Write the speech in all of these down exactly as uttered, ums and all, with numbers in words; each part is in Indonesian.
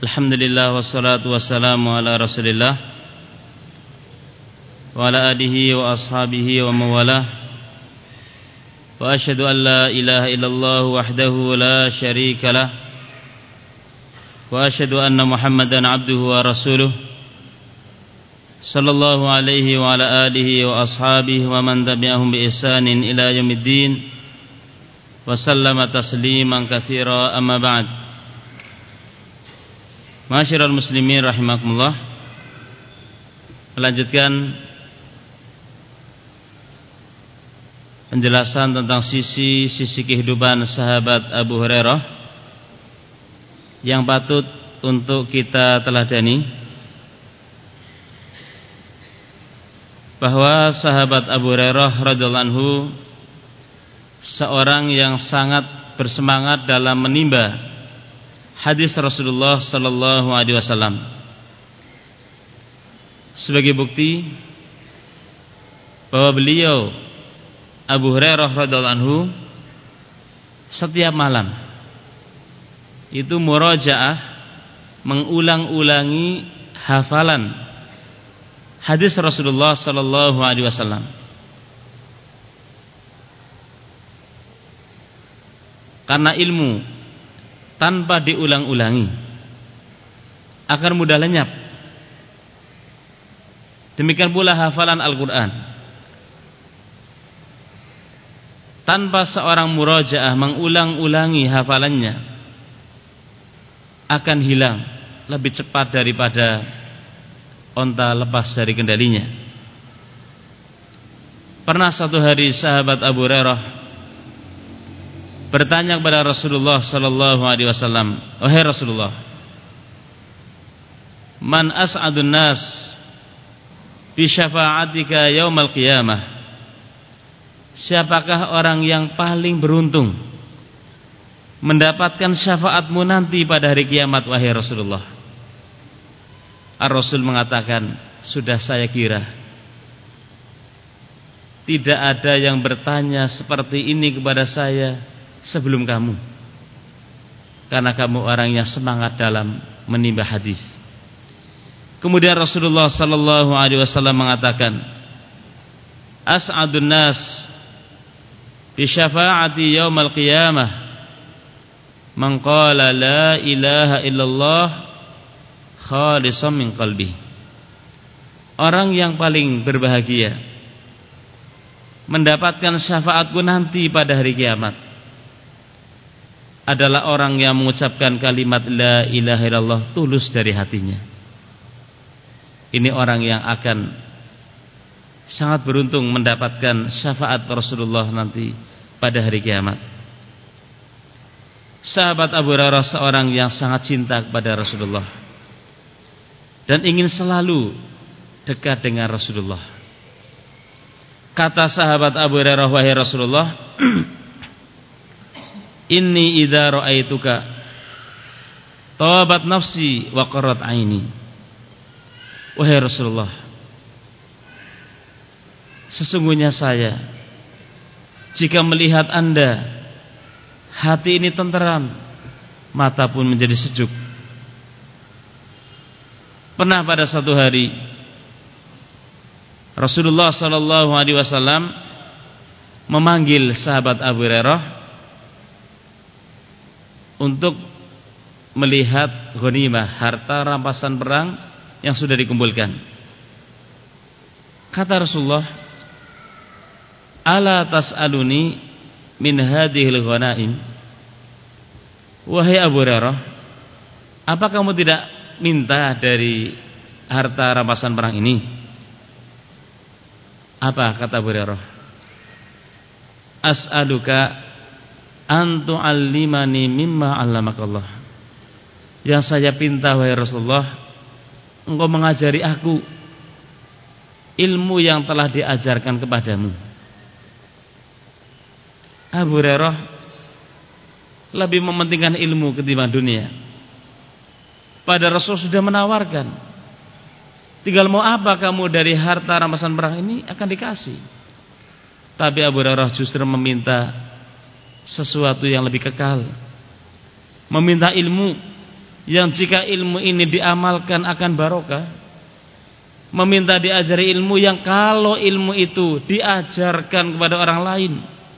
Alhamdulillah wassalatu wassalamu ala Rasulillah wa ala alihi wa ashabihi wa mawalah. Wa asyhadu an la ilaha illallah wahdahu la syarika lah. Wa asyhadu anna Muhammadan abduhu wa rasuluh. Sallallahu alaihi wa ala alihi wa ashabihi wa man tabi'ahum bi ihsanin ila yaumiddin. Wa sallama tasliman katsira, amma ba'd. Ma'asyiral muslimin rahimakumullah. Melanjutkan penjelasan tentang sisi-sisi kehidupan sahabat Abu Hurairah yang patut untuk kita teladani, bahwa sahabat Abu Hurairah radhiyallahu anhu seorang yang sangat bersemangat dalam menimba hadis Rasulullah sallallahu alaihi wasallam. Sebagai bukti bahwa beliau Abu Hurairah radhiyallahu anhu setiap malam itu murajaah, mengulang-ulangi hafalan hadis Rasulullah sallallahu alaihi wasallam. Karena ilmu tanpa diulang-ulangi akan mudah lenyap. Demikian pula hafalan Al-Quran. Tanpa seorang murajaah mengulang-ulangi hafalannya akan hilang lebih cepat daripada onta lepas dari kendalinya. Pernah satu hari sahabat Abu Hurairah bertanya kepada Rasulullah sallallahu alaihi wasallam, "Wahai Rasulullah, man as'adun nas bi syafa'atika yaumal qiyamah?" Siapakah orang yang paling beruntung mendapatkan syafaatmu nanti pada hari kiamat, wahai Rasulullah? Ar-Rasul mengatakan, "Sudah saya kira tidak ada yang bertanya seperti ini kepada saya sebelum kamu, karena kamu orang yang semangat dalam menimba hadis." Kemudian Rasulullah sallallahu alaihi wasallam mengatakan, "As'adun nas bi syafa'ati yaumal qiyamah man qala la ilaha illallah khalisan min qalbi." Orang yang paling berbahagia mendapatkan syafaatku nanti pada hari kiamat adalah orang yang mengucapkan kalimat la ilaha illallah tulus dari hatinya. Ini orang yang akan sangat beruntung mendapatkan syafaat Rasulullah nanti pada hari kiamat. Sahabat Abu Hurairah seorang yang sangat cinta kepada Rasulullah dan ingin selalu dekat dengan Rasulullah. Kata sahabat Abu Hurairah, "Wahai Rasulullah, inni idza ra'aituka tabat nafsi wa qarrat aini." Wahai Rasulullah, sesungguhnya saya jika melihat Anda, hati ini tenteram, mata pun menjadi sejuk. Pernah pada satu hari Rasulullah sallallahu alaihi wasallam memanggil sahabat Abu Hurairah untuk melihat ghanimah, harta rampasan perang yang sudah dikumpulkan. Kata Rasulullah, "Ala tas'aluni min hadhil ghanaim?" Wahai Abu Hurairah, apa kamu tidak minta dari harta rampasan perang ini? Apa kata Abu Hurairah? "As'aluka an tu'allimani mimma 'allamakallah." Yang saya pinta, wahai Rasulullah, engkau mengajari aku ilmu yang telah diajarkan kepadamu. Abu Hurairah lebih mementingkan ilmu ketimbang dunia. Pada Rasul sudah menawarkan, tinggal mau apa kamu dari harta rampasan perang ini akan dikasih. Tapi Abu Hurairah justru meminta sesuatu yang lebih kekal, meminta ilmu yang jika ilmu ini diamalkan akan barokah, meminta diajari ilmu yang kalau ilmu itu diajarkan kepada orang lain,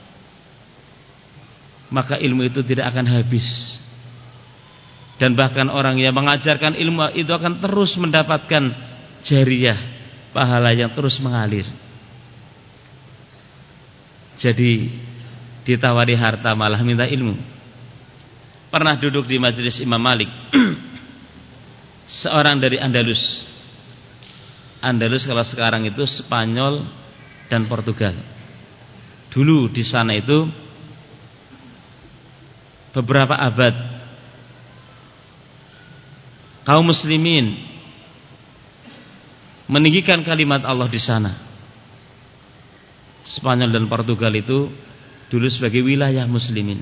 maka ilmu itu tidak akan habis. Dan bahkan orang yang mengajarkan ilmu itu akan terus mendapatkan jariyah, pahala yang terus mengalir. Jadi ditawari harta malah minta ilmu. Pernah duduk di majelis Imam Malik seorang dari Andalus. Andalus kalau sekarang itu Spanyol dan Portugal. Dulu di sana itu beberapa abad kaum muslimin meninggikan kalimat Allah di sana. Spanyol dan Portugal itu dulu sebagai wilayah muslimin.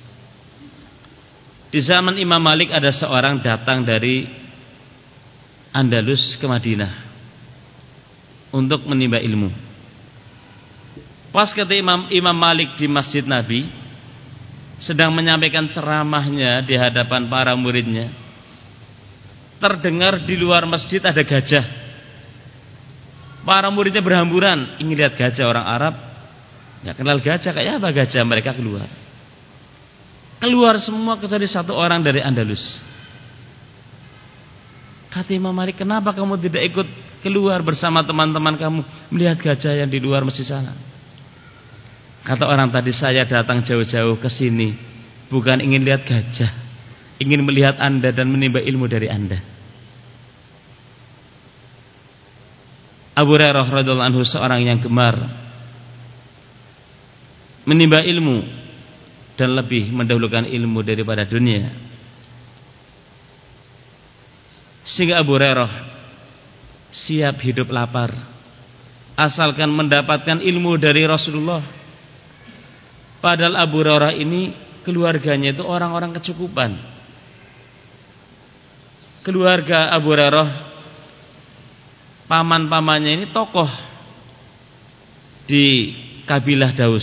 Di zaman Imam Malik ada seorang datang dari Andalus ke Madinah untuk menimba ilmu. Pas ketika Imam, Imam Malik di Masjid Nabi sedang menyampaikan ceramahnya di hadapan para muridnya, terdengar di luar masjid ada gajah. Para muridnya berhamburan ingin lihat gajah. Orang Arab nggak kenal gajah, kayak apa gajah. Mereka keluar Keluar semua kecuali satu orang dari Andalus. Kata Imam Malik, kenapa kamu tidak ikut keluar bersama teman-teman kamu melihat gajah yang di luar masjid sana? Kata orang tadi, saya datang jauh-jauh ke sini bukan ingin lihat gajah, ingin melihat Anda dan menimba ilmu dari Anda. Abu Hurairah radhiyallahu anhu seorang yang gemar menimba ilmu dan lebih mendahulukan ilmu daripada dunia. Sehingga Abu Hurairah siap hidup lapar asalkan mendapatkan ilmu dari Rasulullah. Padahal Abu Hurairah ini keluarganya itu orang-orang kecukupan. Keluarga Abu Hurairah, paman-pamannya ini tokoh di kabilah Daus.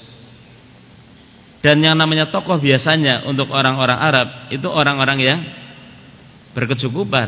Dan yang namanya tokoh biasanya untuk orang-orang Arab itu orang-orang yang berkecukupan.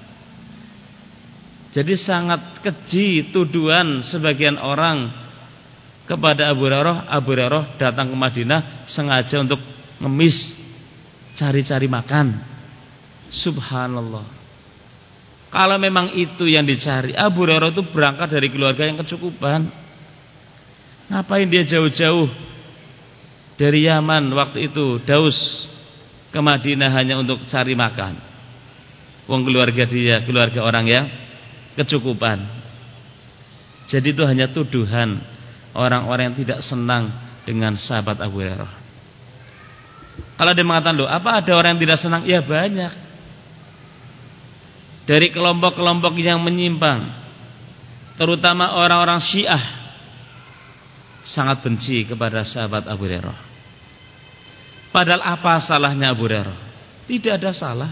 Jadi sangat keji tuduhan sebagian orang kepada Abu Hurairah. Abu Hurairah datang ke Madinah sengaja untuk ngemis, cari-cari makan. Subhanallah. Kalau memang itu yang dicari, Abu Hurairah itu berangkat dari keluarga yang kecukupan. Ngapain dia jauh-jauh dari Yaman waktu itu, Daus, ke Madinah hanya untuk cari makan? Wong keluarga dia keluarga orang yang kecukupan. Jadi itu hanya tuduhan orang-orang yang tidak senang dengan sahabat Abu Hurairah. Kalau dia mengatakan, loh, apa ada orang yang tidak senang? Ya banyak. Dari kelompok-kelompok yang menyimpang, terutama orang-orang Syiah, sangat benci kepada sahabat Abu Hurairah. Padahal apa salahnya Abu Hurairah? Tidak ada salah,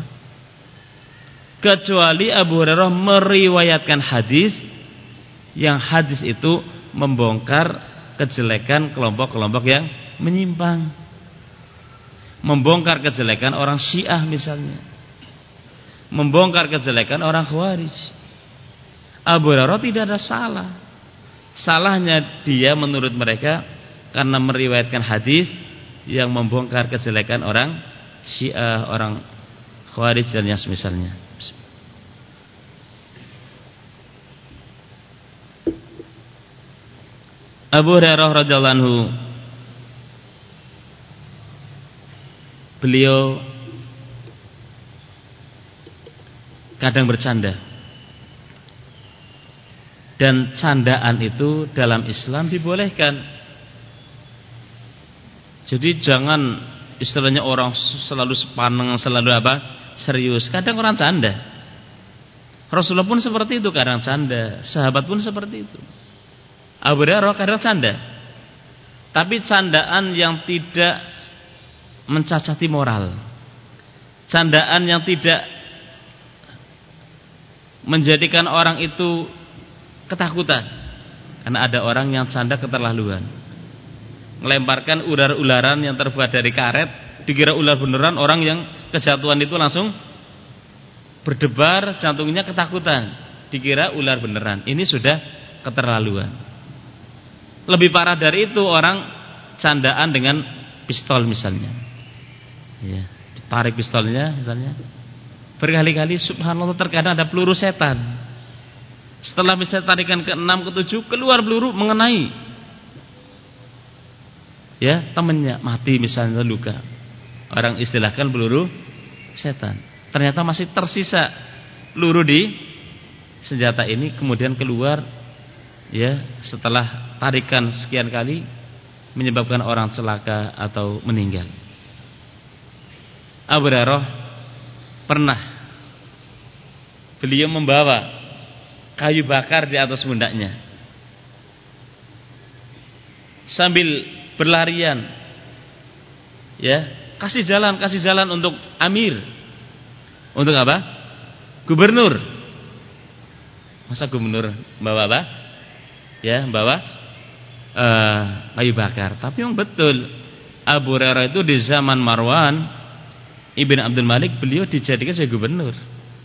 kecuali Abu Hurairah meriwayatkan hadis yang hadis itu membongkar kejelekan kelompok-kelompok yang menyimpang, membongkar kejelekan orang Syiah misalnya, membongkar kejelekan orang Khawarij. Abu Hurairah tidak ada salah. Salahnya dia menurut mereka karena meriwayatkan hadis yang membongkar kejelekan orang Syiah, orang Khawarij dan yang semisalnya. Abu Hurairah radhiyallahu anhu, beliau kadang bercanda. Dan candaan itu dalam Islam dibolehkan. Jadi jangan istilahnya orang selalu sepaneng, selalu apa? Serius. Kadang orang canda. Rasulullah pun seperti itu, kadang canda. Sahabat pun seperti itu. Abu Hurairah kadang canda. Tapi candaan yang tidak mencacati moral. Candaan yang tidak menjadikan orang itu ketakutan. Karena ada orang yang canda keterlaluan, melemparkan ular-ularan yang terbuat dari karet, dikira ular beneran, orang yang kejatuhan itu langsung berdebar, jantungnya ketakutan, dikira ular beneran. Ini sudah keterlaluan. Lebih parah dari itu orang candaan dengan pistol misalnya. Ya, ditarik pistolnya misalnya. Berkali-kali subhanallah terkadang ada peluru setan. Setelah bisa tarikan ke enam, ke tujuh, keluar peluru mengenai ya temannya, mati misalnya, luka. Orang istilahkan peluru setan. Ternyata masih tersisa peluru di senjata ini, kemudian keluar ya setelah tarikan sekian kali menyebabkan orang celaka atau meninggal. Abu Hurairah pernah beliau membawa kayu bakar di atas pundaknya sambil berlarian, ya, kasih jalan, kasih jalan untuk amir, untuk apa? Gubernur. Masa gubernur bawa apa? Ya, bawa uh, kayu bakar. Tapi yang betul, Abu Hurairah itu di zaman Marwan Ibn Abdul Malik beliau dijadikan sebagai gubernur.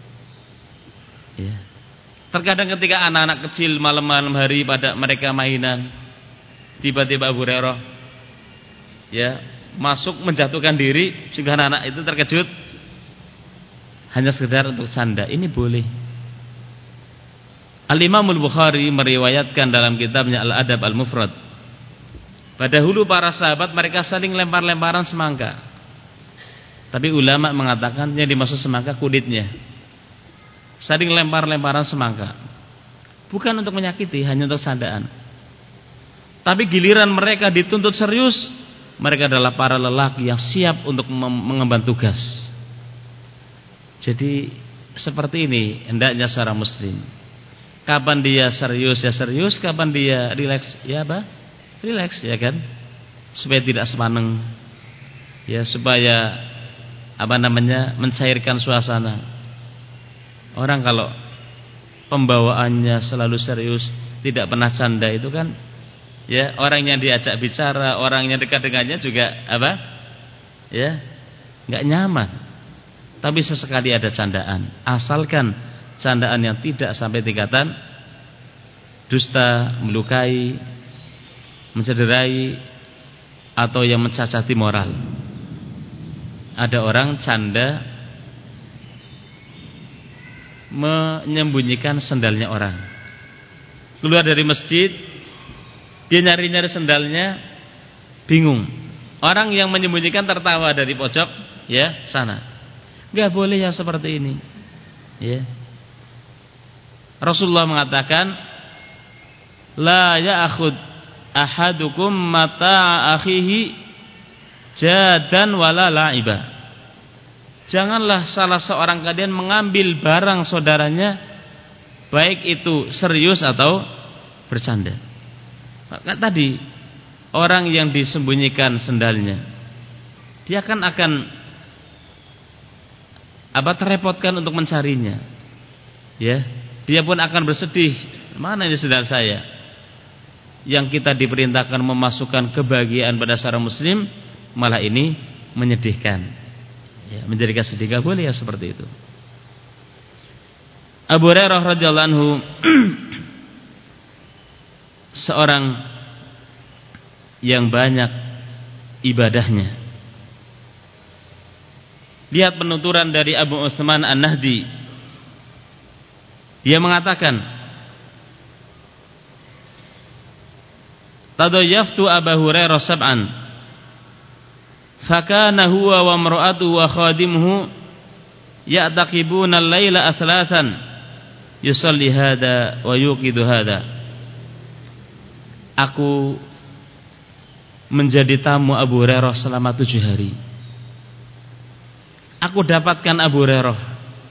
Ya. Terkadang ketika anak-anak kecil malam-malam hari pada mereka mainan, tiba-tiba Abu Hurairah ya masuk menjatuhkan diri, sehingga anak-anak itu terkejut, hanya sekedar untuk canda. Ini boleh. Al-Imam Al-Bukhari meriwayatkan dalam kitabnya Al-Adab Al-Mufrad, pada dahulu para sahabat mereka saling lempar-lemparan semangka. Tapi ulama mengatakan yang dimaksud semangka kulitnya. Saling lempar-lemparan semangka, bukan untuk menyakiti, hanya untuk candaan. Tapi giliran mereka dituntut serius, mereka adalah para lelaki yang siap untuk mengemban tugas. Jadi seperti ini hendaknya seorang muslim. Kapan dia serius ya serius, kapan dia rileks ya apa? Rileks, ya kan? Supaya tidak sepaneng. Ya, supaya apa namanya? Mencairkan suasana. Orang kalau pembawaannya selalu serius, tidak pernah canda, itu kan ya, orang yang diajak bicara, orang yang dekat dengannya juga apa? Ya, enggak nyaman. Tapi sesekali ada candaan, asalkan candaan yang tidak sampai tingkatan dusta, melukai, mencederai, atau yang mencacati moral. Ada orang canda menyembunyikan sendalnya orang. Keluar dari masjid, dia nyari-nyari sendalnya, bingung. Orang yang menyembunyikan tertawa dari pojok ya sana. Enggak boleh yang seperti ini. Ya. Rasulullah mengatakan, la ya'khud ahadukum mata'a akhihi jadan wala la'iba. Janganlah salah seorang kalian mengambil barang saudaranya, baik itu serius atau bercanda. Maka tadi orang yang disembunyikan sendalnya, dia kan akan apa terrepotkan untuk mencarinya. Ya, dia pun akan bersedih, mana ini sendal saya? Yang kita diperintahkan memasukkan kebahagiaan pada seorang muslim, malah ini menyedihkan. Ya, menjadikan sedih. Gak boleh ya seperti itu. Abu Hurairah radhiyallahu anhu seorang yang banyak ibadahnya. Lihat penuturan dari Abu Utsman An-Nahdi. Dia mengatakan, tadayyaftu Abu Hurairah sab'an, fakana huwa wa imra'atuhu wa khadimuhu ya'taqibuna al-laila athlasan yusalli hada wa yuqidu hada. Aku menjadi tamu Abu Hurairah selama tujuh hari. Aku dapatkan Abu Hurairah,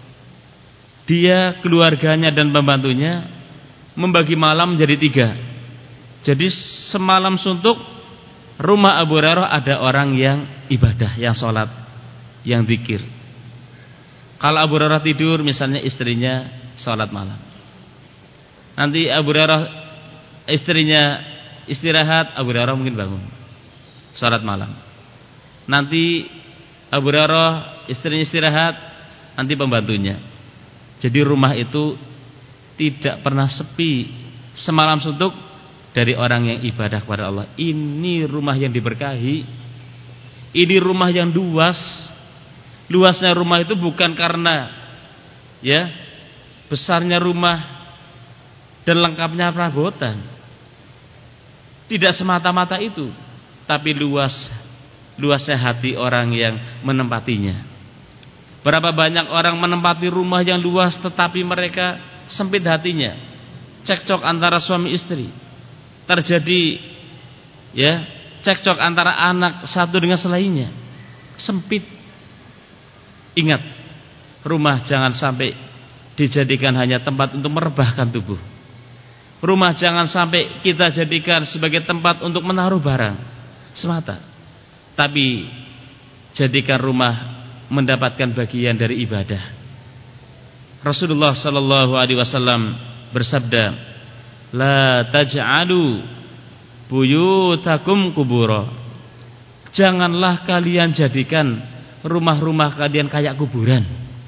dia, keluarganya dan pembantunya membagi malam menjadi tiga. Jadi semalam suntuk rumah Abu Hurairah ada orang yang ibadah, yang sholat, yang zikir. Kalau Abu Hurairah tidur, misalnya istrinya sholat malam. Nanti Abu Hurairah istrinya istirahat, Abu Hurairah mungkin bangun sholat malam. Nanti Abu Hurairah istrinya istirahat, nanti pembantunya. Jadi rumah itu tidak pernah sepi semalam suntuk dari orang yang ibadah kepada Allah. Ini rumah yang diberkahi. Ini rumah yang luas. Luasnya rumah itu bukan karena ya besarnya rumah dan lengkapnya perabotan. Tidak semata-mata itu, tapi luas luasnya hati orang yang menempatinya. Berapa banyak orang menempati rumah yang luas tetapi mereka sempit hatinya. Cekcok antara suami istri. Terjadi ya, cekcok antara anak satu dengan selainnya. Sempit. Ingat, rumah jangan sampai dijadikan hanya tempat untuk merebahkan tubuh. Rumah jangan sampai kita jadikan sebagai tempat untuk menaruh barang semata. Tapi jadikan rumah mendapatkan bagian dari ibadah. Rasulullah sallallahu alaihi wasallam bersabda, "La taj'alu buyutakum kubura." Janganlah kalian jadikan rumah-rumah kalian kayak kuburan.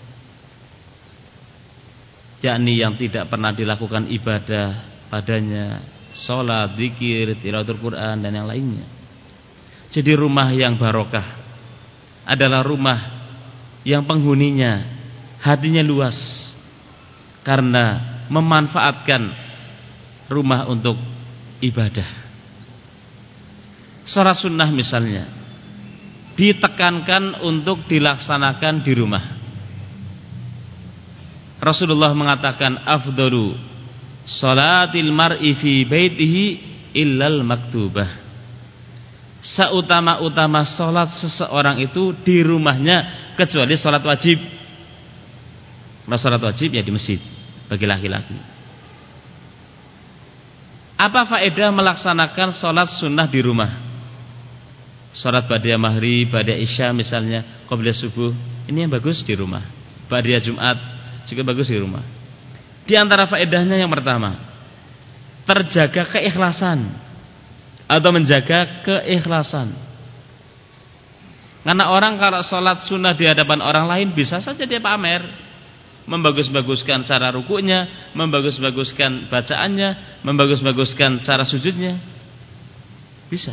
Yakni yang tidak pernah dilakukan ibadah padanya, sholat, zikir, tilawatul Quran dan yang lainnya. Jadi rumah yang barokah adalah rumah yang penghuninya hatinya luas karena memanfaatkan rumah untuk ibadah. Salat sunnah misalnya ditekankan untuk dilaksanakan di rumah. Rasulullah mengatakan afdalu salatil mar'i fi baitihi illal maktubah. Seutama-utama salat seseorang itu di rumahnya kecuali salat wajib. Nah, salat wajib ya di masjid bagi laki-laki. Apa faedah melaksanakan salat sunnah di rumah? Salat ba'da maghrib, ba'da isya misalnya, qabla subuh, ini yang bagus di rumah. Ba'da Jumat juga bagus di rumah. Di antara faedahnya yang pertama, terjaga keikhlasan atau menjaga keikhlasan. Karena orang kalau salat sunnah di hadapan orang lain bisa saja dia pamer, membagus-baguskan cara rukuknya, membagus-baguskan bacaannya, membagus-baguskan cara sujudnya. Bisa.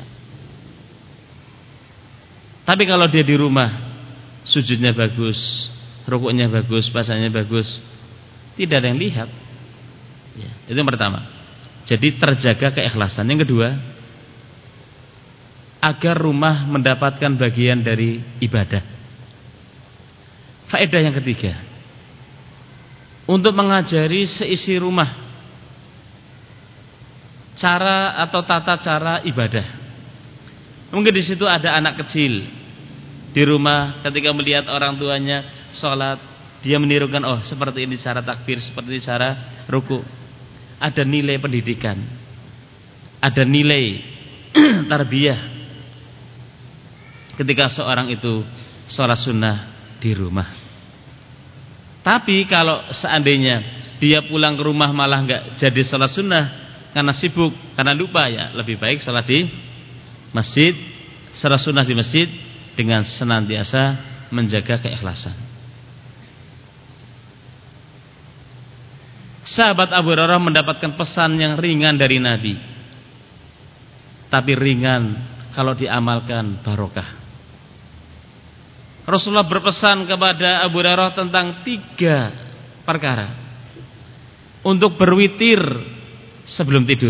Tapi kalau dia di rumah, sujudnya bagus, rukuknya bagus, bacanya bagus, tidak ada yang lihat. Ya, itu yang pertama. Jadi terjaga keikhlasan. Yang kedua, agar rumah mendapatkan bagian dari ibadah. Faedah yang ketiga, untuk mengajari seisi rumah cara atau tata cara ibadah. Mungkin di situ ada anak kecil di rumah, ketika melihat orang tuanya sholat, dia menirukan, oh seperti ini cara takbir, seperti ini cara ruku. Ada nilai pendidikan, ada nilai tarbiyah ketika seorang itu sholat sunnah di rumah. Tapi kalau seandainya dia pulang ke rumah malah nggak jadi sholat sunnah karena sibuk, karena lupa, ya lebih baik sholat di masjid, sholat sunnah di masjid dengan senantiasa menjaga keikhlasan. Sahabat Abu Hurairah mendapatkan pesan yang ringan dari Nabi, tapi ringan kalau diamalkan barokah. Rasulullah berpesan kepada Abu Hurairah tentang tiga perkara untuk berwitir sebelum tidur.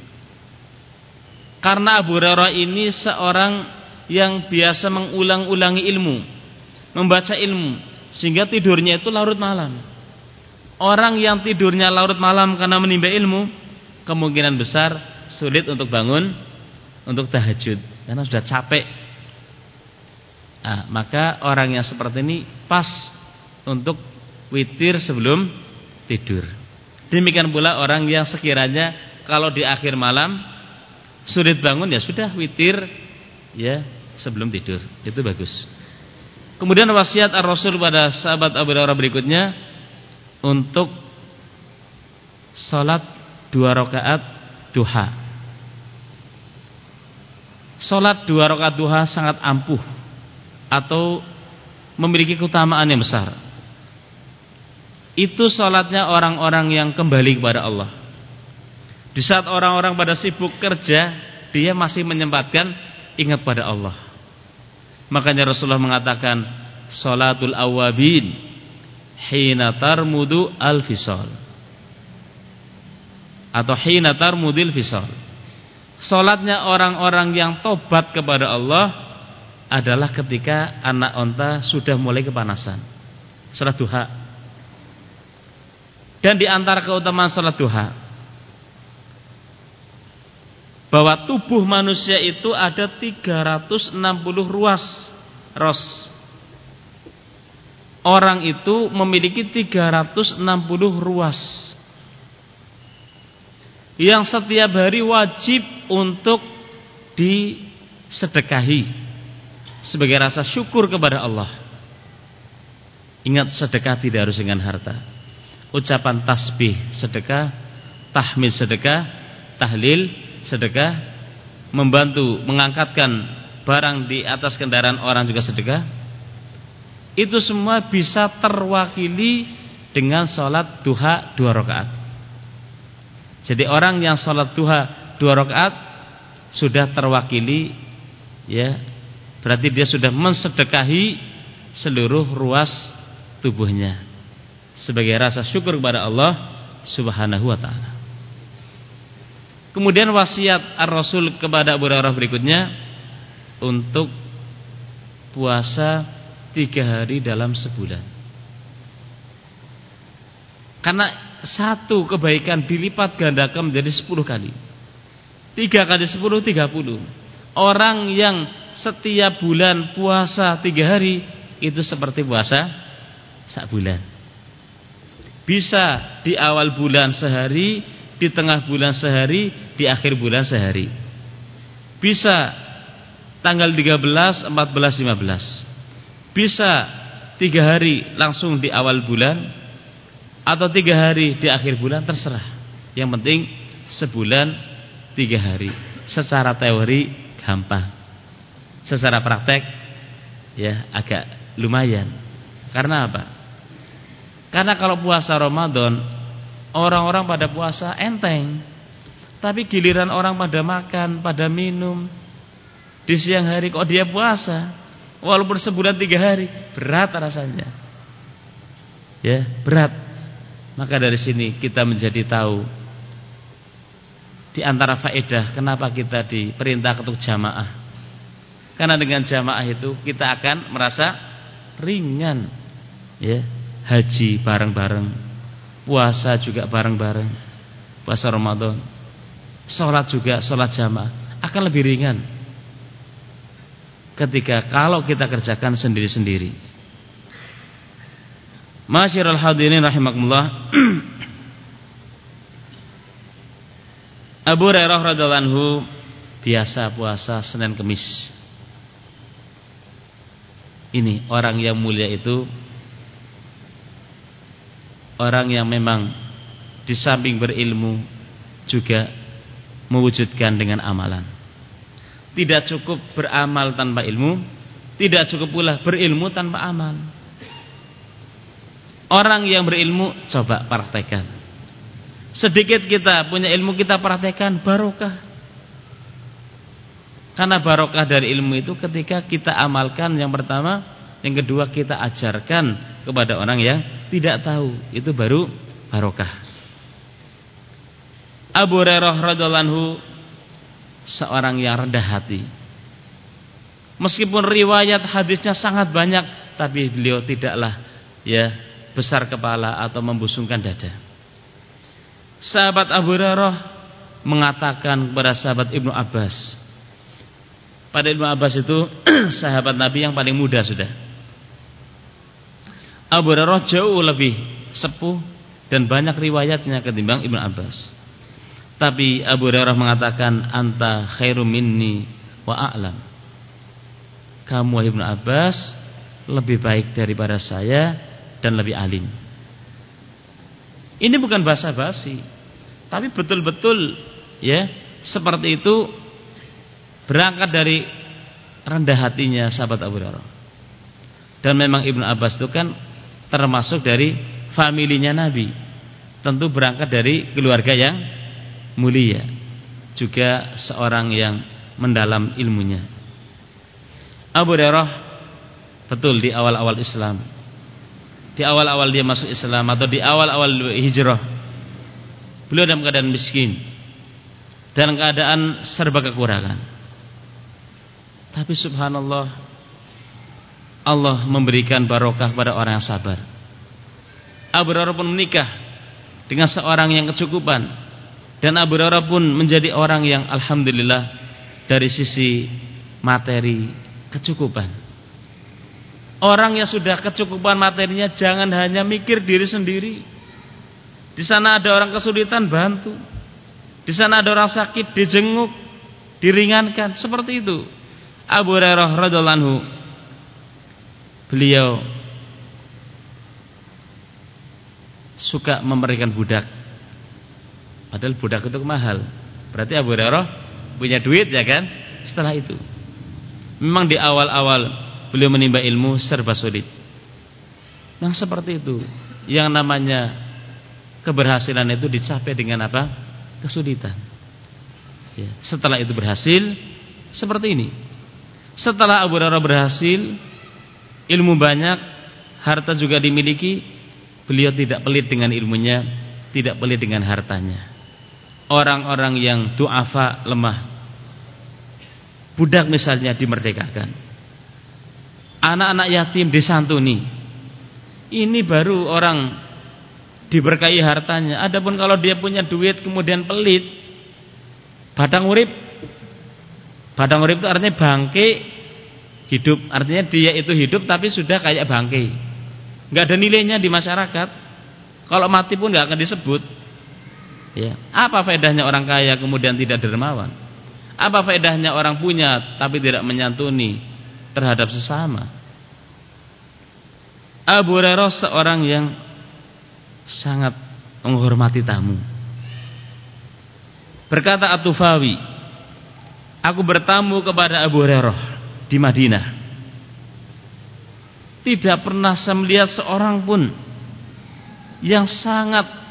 Karena Abu Hurairah ini seorang yang biasa mengulang-ulangi ilmu, membaca ilmu, sehingga tidurnya itu larut malam. Orang yang tidurnya larut malam karena menimba ilmu, kemungkinan besar sulit untuk bangun untuk tahajud karena sudah capek. Nah, maka orang yang seperti ini pas untuk witir sebelum tidur. Demikian pula orang yang sekiranya kalau di akhir malam sulit bangun, ya sudah witir ya sebelum tidur, itu bagus. Kemudian wasiat Ar-Rasul pada sahabat Abu Hurairah berikutnya untuk salat dua rakaat duha. Salat dua rakaat duha sangat ampuh atau memiliki keutamaan yang besar. itu salatnya orang-orang yang kembali kepada Allah. Di saat orang-orang pada sibuk kerja, dia masih menyempatkan ingat pada Allah. Makanya Rasulullah mengatakan salatul awabin hina tarmudu al-fisal, atau hina tarmudil fisal. Salatnya orang-orang yang tobat kepada Allah adalah ketika anak onta sudah mulai kepanasan. Salat duha. Dan di antara keutamaan salat duha, bahwa tubuh manusia itu ada tiga ratus enam puluh ruas ros. Orang itu memiliki tiga ratus enam puluh ruas yang setiap hari wajib untuk disedekahi sebagai rasa syukur kepada Allah. Ingat, sedekah tidak harus dengan harta. Ucapan tasbih sedekah, tahmid sedekah, tahlil sedekah, membantu mengangkatkan barang di atas kendaraan orang juga sedekah. Itu semua bisa terwakili dengan sholat duha dua rakaat. Jadi orang yang sholat duha dua rakaat sudah terwakili, ya, berarti dia sudah mensedekahi seluruh ruas tubuhnya sebagai rasa syukur kepada Allah Subhanahu wa ta'ala. Kemudian wasiat Ar-Rasul kepada Abu Hurairah berikutnya untuk puasa tiga hari dalam sebulan. Karena satu kebaikan dilipat gandakan menjadi sepuluh kali. Tiga kali sepuluh, tiga puluh. Orang yang setiap bulan puasa tiga hari itu seperti puasa sak bulan. Bisa di awal bulan sehari, di tengah bulan sehari, di akhir bulan sehari. Bisa tanggal tiga belas, empat belas, lima belas. Bisa tiga hari langsung di awal bulan, atau tiga hari di akhir bulan, terserah. Yang penting sebulan tiga hari. Secara teori gampang, secara praktek ya agak lumayan. Karena apa? Karena kalau puasa Ramadan, orang-orang pada puasa enteng, tapi giliran orang pada makan, pada minum di siang hari kok dia puasa, walaupun sebulan tiga hari, berat rasanya, ya berat. Maka dari sini kita menjadi tahu di antara faedah kenapa kita diperintah untuk jamaah. Karena dengan jamaah itu kita akan merasa ringan, ya, haji bareng-bareng, puasa juga bareng-bareng, puasa Ramadan, sholat juga sholat jamaah akan lebih ringan ketika kalau kita kerjakan sendiri-sendiri. Masyiral hadirin rahimakumullah. Abu Hurairah radhiyallahu anhu biasa puasa Senin Kemis. Ini orang yang mulia itu orang yang memang di samping berilmu juga mewujudkan dengan amalan. Tidak cukup beramal tanpa ilmu, tidak cukup pula berilmu tanpa amal. Orang yang berilmu coba praktekkan. Sedikit kita punya ilmu kita praktekkan, barokah. Karena barokah dari ilmu itu ketika kita amalkan, yang pertama, yang kedua kita ajarkan kepada orang yang tidak tahu, itu baru barokah. Abu Hurairah radhiyallahu anhu seorang yang rendah hati. Meskipun riwayat hadisnya sangat banyak, tapi beliau tidaklah ya besar kepala atau membusungkan dada. Sahabat Abu Hurairah mengatakan kepada sahabat Ibnu Abbas. Pada Ibnu Abbas itu sahabat Nabi yang paling muda sudah. Abu Hurairah jauh lebih sepuh dan banyak riwayatnya ketimbang Ibnu Abbas. Tapi Abu Hurairah mengatakan, anta khairum minni wa a'lam. Kamu Ibnu Abbas lebih baik daripada saya dan lebih alim. Ini bukan basa-basi, tapi betul-betul ya seperti itu, berangkat dari rendah hatinya sahabat Abu Hurairah. Dan memang Ibnu Abbas itu kan termasuk dari familinya Nabi. Tentu berangkat dari keluarga yang mulia, juga seorang yang mendalam ilmunya. Abu Hurairah betul di awal-awal Islam, di awal-awal dia masuk Islam atau di awal-awal hijrah, beliau dalam keadaan miskin dan keadaan serba kekurangan. Tapi subhanallah, Allah memberikan barokah pada orang yang sabar. Abu Hurairah pun menikah dengan seorang yang kecukupan, dan Abu Hurairah pun menjadi orang yang alhamdulillah dari sisi materi kecukupan. Orang yang sudah kecukupan materinya jangan hanya mikir diri sendiri. Di sana ada orang kesulitan, bantu. Di sana ada orang sakit, dijenguk, diringankan, seperti itu. Abu Hurairah radhiyallahu anhu, beliau suka memberikan budak. Padahal budak itu mahal. Berarti Abu Hurairah punya duit, ya kan? Setelah itu, memang di awal-awal beliau menimba ilmu serba sulit. Nah seperti itu, yang namanya keberhasilan itu dicapai dengan apa? Kesulitan. Ya, setelah itu berhasil, seperti ini. Setelah Abu Hurairah berhasil, ilmu banyak, harta juga dimiliki, beliau tidak pelit dengan ilmunya, tidak pelit dengan hartanya. Orang-orang yang du'afa, lemah, budak misalnya dimerdekakan, anak-anak yatim disantuni. Ini baru orang diberkahi hartanya. Adapun kalau dia punya duit kemudian pelit, badang urip. Badang urip itu artinya bangke hidup. Artinya dia itu hidup tapi sudah kayak bangke, nggak ada nilainya di masyarakat. Kalau mati pun nggak akan disebut. Ya, apa faedahnya orang kaya kemudian tidak dermawan? Apa faedahnya orang punya tapi tidak menyantuni terhadap sesama? Abu Hurairah seorang yang sangat menghormati tamu. Berkata At-Tufawi, aku bertamu kepada Abu Hurairah di Madinah, tidak pernah saya melihat seorang pun yang sangat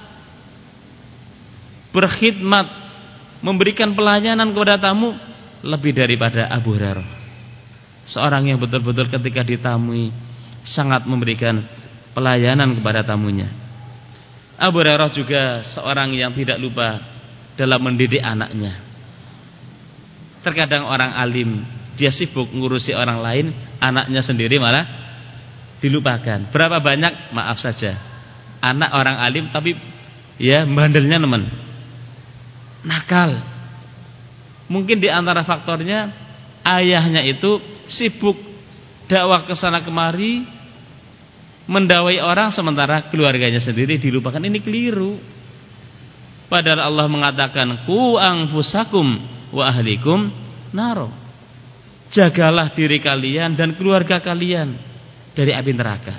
berkhidmat, memberikan pelayanan kepada tamu lebih daripada Abu Hurairah. Seorang yang betul-betul ketika ditamui sangat memberikan pelayanan kepada tamunya. Abu Hurairah juga seorang yang tidak lupa dalam mendidik anaknya. Terkadang orang alim dia sibuk ngurusi orang lain, anaknya sendiri malah dilupakan. Berapa banyak, maaf saja, anak orang alim tapi ya bandelnya nemen, nakal. Mungkin di antara faktornya ayahnya itu sibuk dakwah ke sana kemari, mendawai orang, sementara keluarganya sendiri dilupakan. Ini keliru. Padahal Allah mengatakan qu anfusakum wa ahlikum naro. Jagalah diri kalian dan keluarga kalian dari api neraka.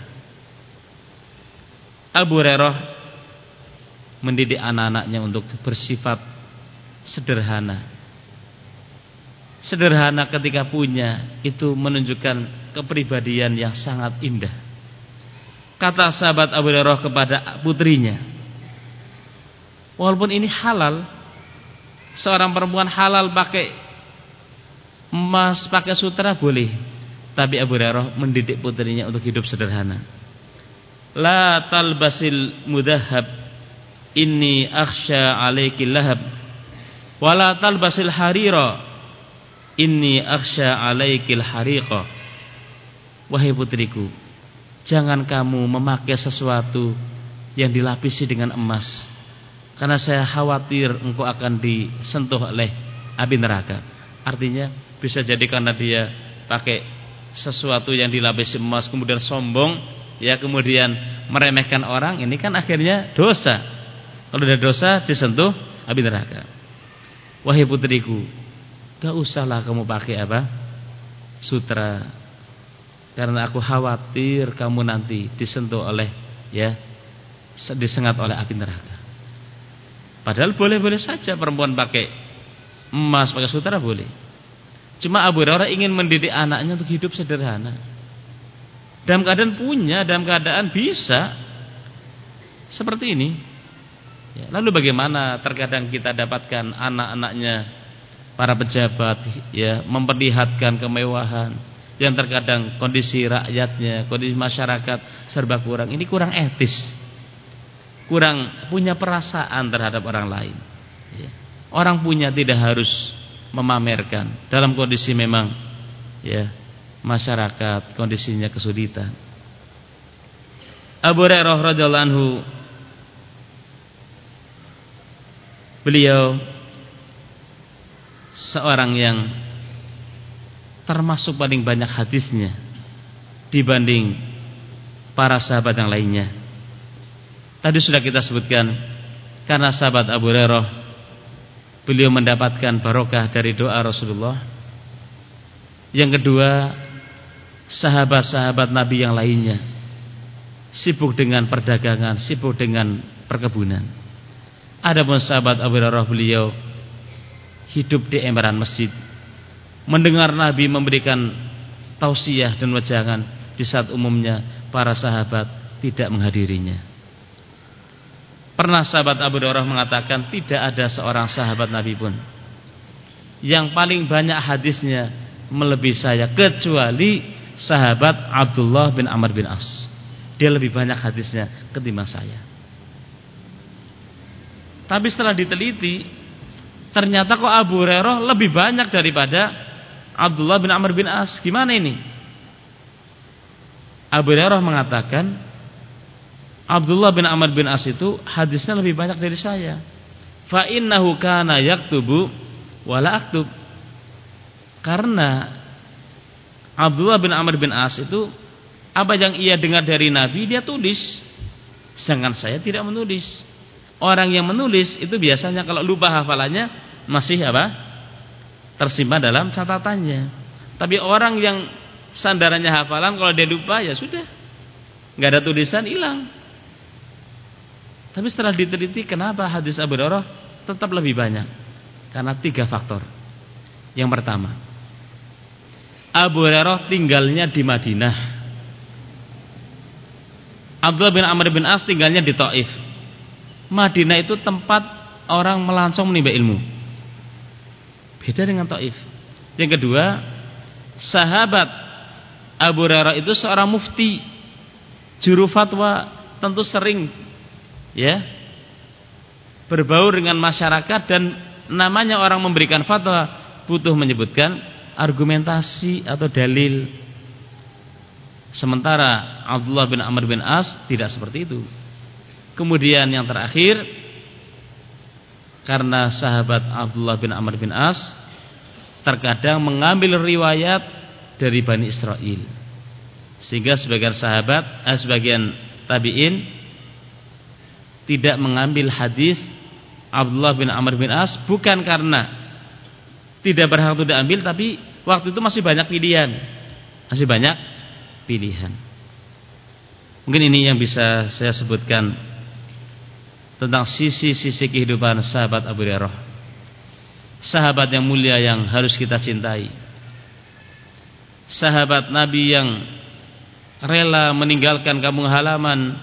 Abu Hurairah mendidik anak-anaknya untuk bersifat sederhana. Sederhana ketika punya itu menunjukkan kepribadian yang sangat indah. Kata sahabat Abu Hurairah kepada putrinya, walaupun ini halal, seorang perempuan halal pakai emas, pakai sutra boleh, tapi Abu Hurairah mendidik putrinya untuk hidup sederhana. La talbasil mudahhab, inni akhsha alaiki lahab, wala talbasil harira, inni akhsha alaikil hariqa. Wahai putriku, jangan kamu memakai sesuatu yang dilapisi dengan emas, karena saya khawatir engkau akan disentuh oleh api neraka. Artinya bisa jadi karena dia pakai sesuatu yang dilapisi emas kemudian sombong, ya, kemudian meremehkan orang, ini kan akhirnya dosa. Kalau ada dosa disentuh api neraka. Wahai putriku, gak usahlah kamu pakai apa? Sutra, karena aku khawatir kamu nanti disentuh oleh, ya, disengat oleh api neraka. Padahal boleh-boleh saja perempuan pakai emas, pakai sutra boleh. Cuma Abu Hurairah ingin mendidik anaknya untuk hidup sederhana. Dalam keadaan punya, dalam keadaan bisa. seperti ini. Ya, lalu bagaimana terkadang kita dapatkan anak-anaknya para pejabat ya memperlihatkan kemewahan, yang terkadang kondisi rakyatnya, kondisi masyarakat serba kurang. Ini kurang etis, kurang punya perasaan terhadap orang lain. Ya. Orang punya tidak harus memamerkan dalam kondisi memang ya masyarakat kondisinya kesulitan. Abu Hurairah radhiyallahu anhu, beliau seorang yang termasuk paling banyak hadisnya dibanding para sahabat yang lainnya. Tadi sudah kita sebutkan, karena sahabat Abu Hurairah, beliau mendapatkan barokah dari doa Rasulullah. Yang kedua, sahabat-sahabat Nabi yang lainnya sibuk dengan perdagangan, sibuk dengan perkebunan. Adapun sahabat Abu Hurairah, beliau hidup di emperan masjid, mendengar Nabi memberikan tausiah dan wejangan di saat umumnya para sahabat tidak menghadirinya. Pernah sahabat Abu Hurairah mengatakan, tidak ada seorang sahabat Nabi pun yang paling banyak hadisnya melebihi saya kecuali sahabat Abdullah bin Amr bin As. Dia lebih banyak hadisnya ketimbang saya. Tapi setelah diteliti, ternyata kok Abu Hurairah lebih banyak daripada Abdullah bin Amr bin As. Gimana ini? Abu Hurairah mengatakan, Abdullah bin Amr bin As itu hadisnya lebih banyak dari saya. Fa innahu kana yaktubu wala aktub. Karena Abdullah bin Amr bin As itu apa yang ia dengar dari Nabi dia tulis, sedangkan saya tidak menulis. Orang yang menulis itu biasanya kalau lupa hafalannya masih apa? Tersimpan dalam catatannya. Tapi orang yang sandarannya hafalan, kalau dia lupa ya sudah, nggak ada tulisan, hilang. Tapi setelah diteliti, kenapa hadis Abu Hurairah tetap lebih banyak? Karena tiga faktor. Yang pertama, Abu Hurairah tinggalnya di Madinah, Abdullah bin Amr bin As tinggalnya di Taif. Madinah itu tempat orang melancong menimba ilmu, beda dengan Taif. Yang kedua, sahabat Abu Hurairah itu seorang mufti, juru fatwa, tentu sering ya berbaur dengan masyarakat, dan namanya orang memberikan fatwa butuh menyebutkan argumentasi atau dalil. Sementara Abdullah bin Amr bin As tidak seperti itu. Kemudian yang terakhir, karena sahabat Abdullah bin Amr bin As terkadang mengambil riwayat dari Bani Israel, sehingga sebagian sahabat, eh, sebagian tabi'in tidak mengambil hadis Abdullah bin Amr bin As, bukan karena tidak berhak untuk diambil, tapi waktu itu masih banyak pilihan, masih banyak pilihan. Mungkin ini yang bisa saya sebutkan tentang sisi-sisi kehidupan sahabat Abu Hurairah, sahabat yang mulia yang harus kita cintai, sahabat Nabi yang rela meninggalkan kampung halaman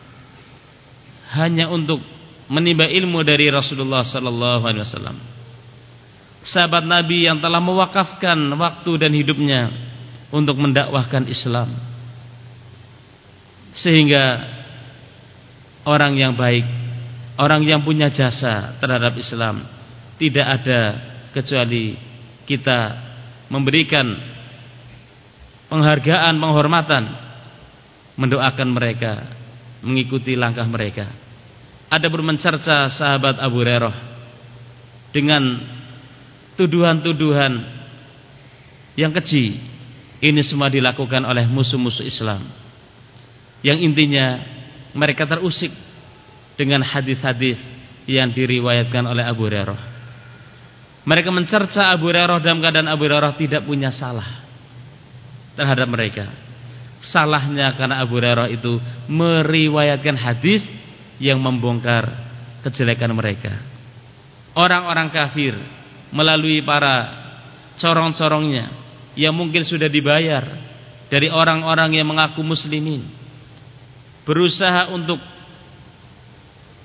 hanya untuk menimba ilmu dari Rasulullah sallallahu alaihi wasallam. Sahabat Nabi yang telah mewakafkan waktu dan hidupnya untuk mendakwahkan Islam, sehingga orang yang baik, orang yang punya jasa terhadap Islam, tidak ada kecuali kita memberikan penghargaan, penghormatan, mendoakan mereka, mengikuti langkah mereka. Adapun mencerca sahabat Abu Hurairah dengan tuduhan-tuduhan yang keji, ini semua dilakukan oleh musuh-musuh Islam, yang intinya mereka terusik dengan hadis-hadis yang diriwayatkan oleh Abu Hurairah. Mereka mencerca Abu Hurairah dalam keadaan Abu Hurairah tidak punya salah terhadap mereka. Salahnya karena Abu Hurairah itu meriwayatkan hadis yang membongkar kejelekan mereka. Orang-orang kafir melalui para corong-corongnya yang mungkin sudah dibayar dari orang-orang yang mengaku muslimin, berusaha untuk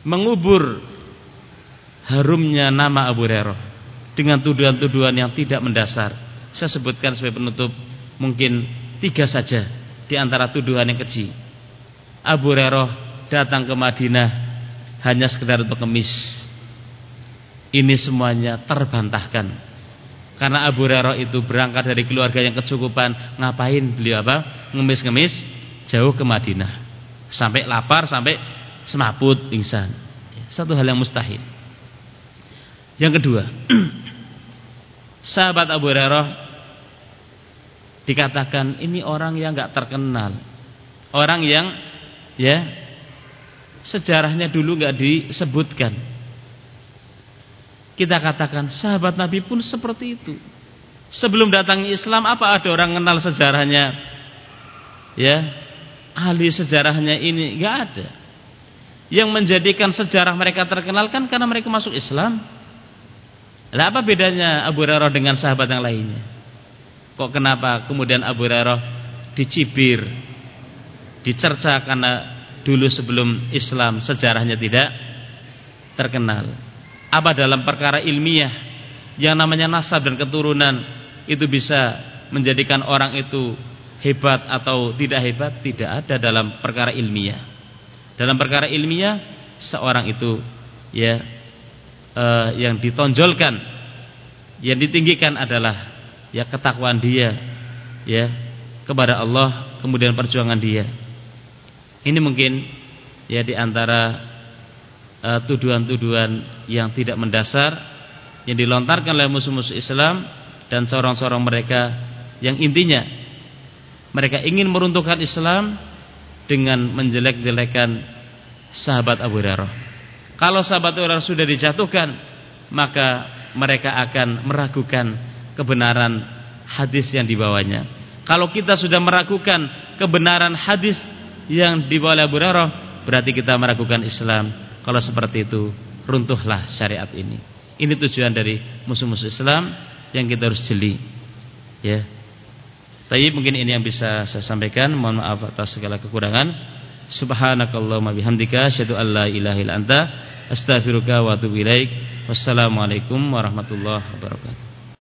mengubur harumnya nama Abu Hurairah dengan tuduhan-tuduhan yang tidak mendasar. Saya sebutkan sebagai penutup mungkin tiga saja di antara tuduhan yang keji. Abu Hurairah datang ke Madinah hanya sekedar untuk ngemis. Ini semuanya terbantahkan. Karena Abu Hurairah itu berangkat dari keluarga yang kecukupan. Ngapain beliau apa? Ngemis-ngemis jauh ke Madinah. Sampai lapar, sampai semaput, pingsan. Satu hal yang mustahil. Yang kedua, sahabat Abu Hurairah dikatakan ini orang yang gak terkenal. Orang yang ya sejarahnya dulu gak disebutkan. Kita katakan sahabat Nabi pun seperti itu. Sebelum datangnya Islam, apa ada orang kenal sejarahnya? Ya, ahli sejarahnya ini enggak ada. Yang menjadikan sejarah mereka terkenal kan karena mereka masuk Islam. Lah apa bedanya Abu Hurairah dengan sahabat yang lainnya? Kok kenapa kemudian Abu Hurairah dicibir, dicerca karena dulu sebelum Islam sejarahnya tidak terkenal? Apa dalam perkara ilmiah yang namanya nasab dan keturunan itu bisa menjadikan orang itu hebat atau tidak hebat? Tidak ada dalam perkara ilmiah. Dalam perkara ilmiah seorang itu ya eh, yang ditonjolkan, yang ditinggikan adalah ya ketakwaan dia ya kepada Allah, kemudian perjuangan dia. Ini mungkin ya di antara tuduhan-tuduhan yang tidak mendasar yang dilontarkan oleh musuh-musuh Islam dan corong-corong mereka yang intinya mereka ingin meruntuhkan Islam dengan menjelek-jelekan sahabat Abu Hurairah. Kalau sahabat Abu Hurairah sudah dijatuhkan, maka mereka akan meragukan kebenaran hadis yang dibawanya. Kalau kita sudah meragukan kebenaran hadis yang dibawa oleh Abu Hurairah, berarti kita meragukan Islam. Kalau seperti itu, runtuhlah syariat ini. Ini tujuan dari musuh-musuh Islam yang kita harus jeli. Ya. Tapi mungkin ini yang bisa saya sampaikan. Mohon maaf atas segala kekurangan. Subhanakallahumma bihamdika asyhadu an la ilaha illa anta astaghfiruka wa atubu ilaik. Wassalamualaikum warahmatullahi wabarakatuh.